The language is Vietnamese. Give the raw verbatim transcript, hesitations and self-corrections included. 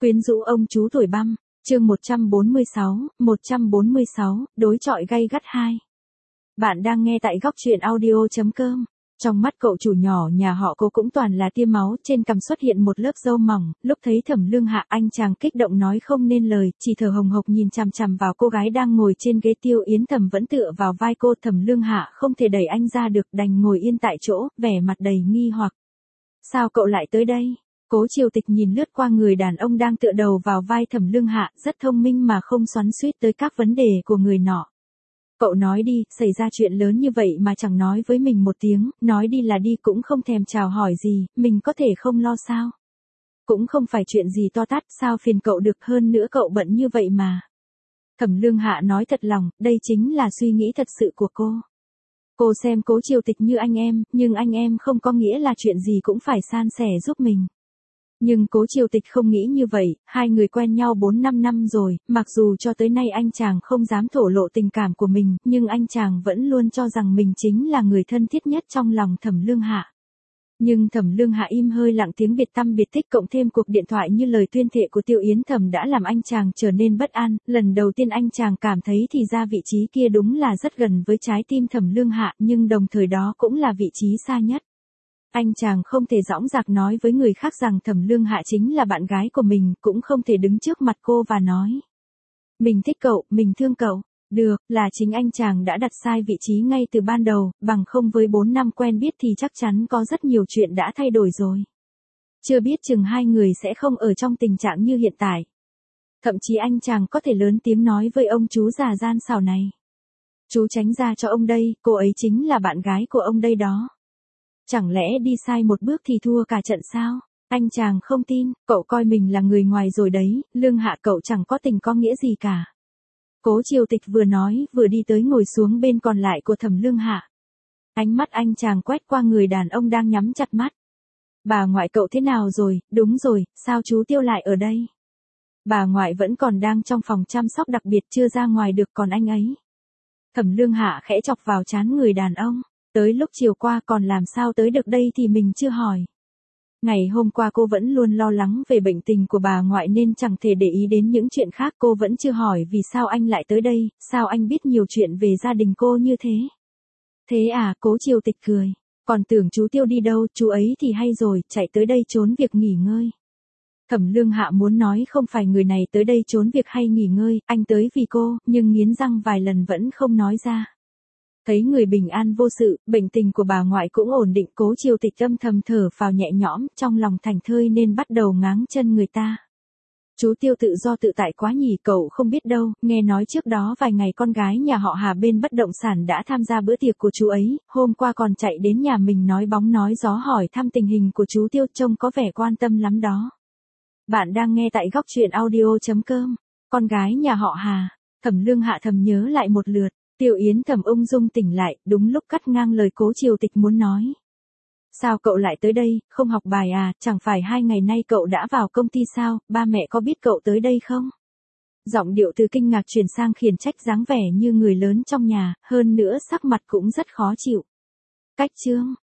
Quyến rũ ông chú tuổi băm, chương một trăm bốn mươi sáu, một trăm bốn mươi sáu, đối chọi gay gắt hai. Bạn đang nghe tại góc truyện audio chấm com. Trong mắt cậu chủ nhỏ nhà họ Cố cũng toàn là tia máu, trên cằm xuất hiện một lớp râu mỏng, lúc thấy Thẩm Lương Hạ anh chàng kích động nói không nên lời, chỉ thở hồng hộc nhìn chằm chằm vào cô gái đang ngồi trên ghế. Tiêu Yến Thầm vẫn tựa vào vai cô. Thẩm Lương Hạ không thể đẩy anh ra được, đành ngồi yên tại chỗ, vẻ mặt đầy nghi hoặc. Sao cậu lại tới đây? Cố Triều Tịch nhìn lướt qua người đàn ông đang tựa đầu vào vai Thẩm Lương Hạ, rất thông minh mà không xoắn xuýt tới các vấn đề của người nọ. Cậu nói đi, xảy ra chuyện lớn như vậy mà chẳng nói với mình một tiếng, nói đi là đi cũng không thèm chào hỏi gì, mình có thể không lo sao? Cũng không phải chuyện gì to tát, sao phiền cậu được, hơn nữa cậu bận như vậy mà. Thẩm Lương Hạ nói thật lòng, đây chính là suy nghĩ thật sự của cô. Cô xem Cố Triều Tịch như anh em, nhưng anh em không có nghĩa là chuyện gì cũng phải san sẻ giúp mình. Nhưng Cố Triều Tịch không nghĩ như vậy, hai người quen nhau bốn năm năm rồi, mặc dù cho tới nay anh chàng không dám thổ lộ tình cảm của mình, nhưng anh chàng vẫn luôn cho rằng mình chính là người thân thiết nhất trong lòng Thẩm Lương Hạ. Nhưng Thẩm Lương Hạ im hơi lặng tiếng biệt tăm biệt tích, cộng thêm cuộc điện thoại như lời tuyên thệ của Tiêu Yến Thầm đã làm anh chàng trở nên bất an. Lần đầu tiên anh chàng cảm thấy thì ra vị trí kia đúng là rất gần với trái tim Thẩm Lương Hạ, nhưng đồng thời đó cũng là vị trí xa nhất. Anh chàng không thể dõng dạc nói với người khác rằng Thẩm Lương Hạ chính là bạn gái của mình, cũng không thể đứng trước mặt cô và nói: mình thích cậu, mình thương cậu. Được, là chính anh chàng đã đặt sai vị trí ngay từ ban đầu, bằng không với bốn năm quen biết thì chắc chắn có rất nhiều chuyện đã thay đổi rồi. Chưa biết chừng hai người sẽ không ở trong tình trạng như hiện tại. Thậm chí anh chàng có thể lớn tiếng nói với ông chú già gian xảo này: chú tránh ra cho ông đây, cô ấy chính là bạn gái của ông đây đó. Chẳng lẽ đi sai một bước thì thua cả trận sao? Anh chàng không tin, cậu coi mình là người ngoài rồi đấy, Lương Hạ cậu chẳng có tình có nghĩa gì cả. Cố Triều Tịch vừa nói, vừa đi tới ngồi xuống bên còn lại của Thẩm Lương Hạ. Ánh mắt anh chàng quét qua người đàn ông đang nhắm chặt mắt. Bà ngoại cậu thế nào rồi? Đúng rồi, sao chú Tiêu lại ở đây? Bà ngoại vẫn còn đang trong phòng chăm sóc đặc biệt, chưa ra ngoài được, còn anh ấy. Thẩm Lương Hạ khẽ chọc vào trán người đàn ông. Tới lúc chiều qua còn làm sao tới được đây thì mình chưa hỏi. Ngày hôm qua cô vẫn luôn lo lắng về bệnh tình của bà ngoại nên chẳng thể để ý đến những chuyện khác. Cô vẫn chưa hỏi vì sao anh lại tới đây, sao anh biết nhiều chuyện về gia đình cô như thế. Thế à, Cố Triều Tịch cười. Còn tưởng chú Tiêu đi đâu, chú ấy thì hay rồi, chạy tới đây trốn việc nghỉ ngơi. Thẩm Lương Hạ muốn nói không phải người này tới đây trốn việc hay nghỉ ngơi, anh tới vì cô, nhưng nghiến răng vài lần vẫn không nói ra. Thấy người bình an vô sự, bệnh tình của bà ngoại cũng ổn định, Cố Triều Tịch âm thầm thở phào nhẹ nhõm, trong lòng thảnh thơi nên bắt đầu ngáng chân người ta. Chú Tiêu tự do tự tại quá nhỉ, cậu không biết đâu, nghe nói trước đó vài ngày con gái nhà họ Hà bên bất động sản đã tham gia bữa tiệc của chú ấy, hôm qua còn chạy đến nhà mình nói bóng nói gió hỏi thăm tình hình của chú Tiêu, trông có vẻ quan tâm lắm đó. Bạn đang nghe tại góc truyện audio chấm com. Con gái nhà họ Hà. Thẩm Lương Hạ thầm nhớ lại một lượt. Tiêu Yến Thầm ung dung tỉnh lại, đúng lúc cắt ngang lời Cố Triều Tịch muốn nói. Sao cậu lại tới đây, không học bài à, chẳng phải hai ngày nay cậu đã vào công ty sao, ba mẹ có biết cậu tới đây không? Giọng điệu từ kinh ngạc chuyển sang khiển trách, dáng vẻ như người lớn trong nhà, hơn nữa sắc mặt cũng rất khó chịu. Cách chương,